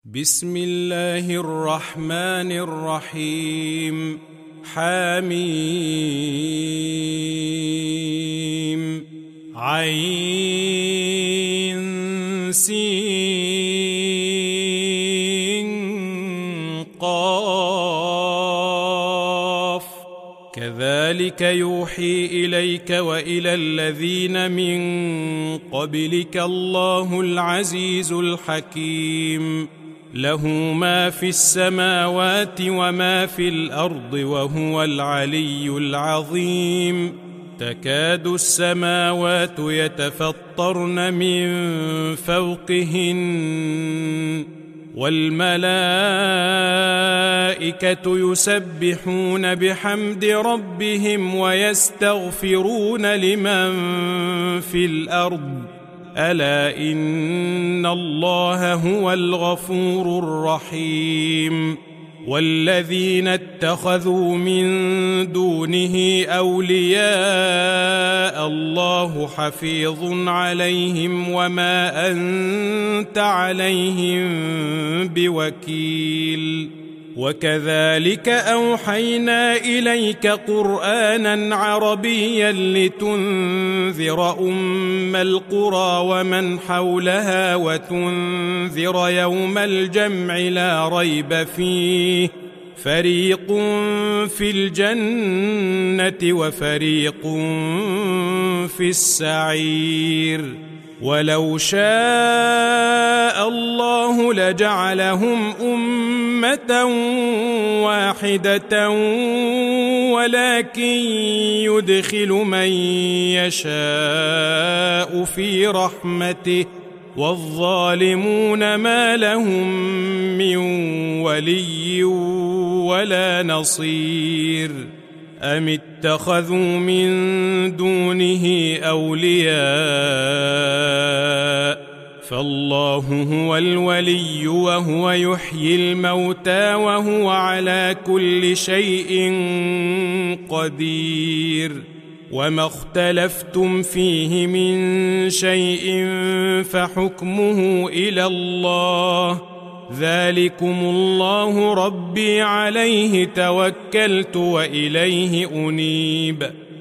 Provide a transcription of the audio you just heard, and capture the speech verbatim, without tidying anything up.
بسم الله الرحمن الرحيم. حميم عين سين قاف كذلك يوحي إليك وإلى الذين من قبلك الله العزيز الحكيم. له ما في السماوات وما في الأرض وهو العلي العظيم. تكاد السماوات يتفطرن من فوقهن والملائكة يسبحون بحمد ربهم ويستغفرون لمن في الأرض ألا إن الله هو الغفور الرحيم. والذين اتخذوا من دونه أولياء الله حفيظ عليهم وما أنت عليهم بوكيل. وكذلك أوحينا إليك قرآنا عربيا لتنذر أم القرى ومن حولها وتنذر يوم الجمع لا ريب فيه فريق في الجنة وفريق في السعير. ولو شاء الله لجعلهم أمة واحدة ولكن يدخل من يشاء في رحمته والظالمون ما لهم من ولي ولا نصير. أم اتخذوا من دونه أولياء فالله هو الولي وهو يحيي الموتى وهو على كل شيء قدير. وما اختلفتم فيه من شيء فحكمه إلى الله ذلكم الله ربي عليه توكلت وإليه أنيب.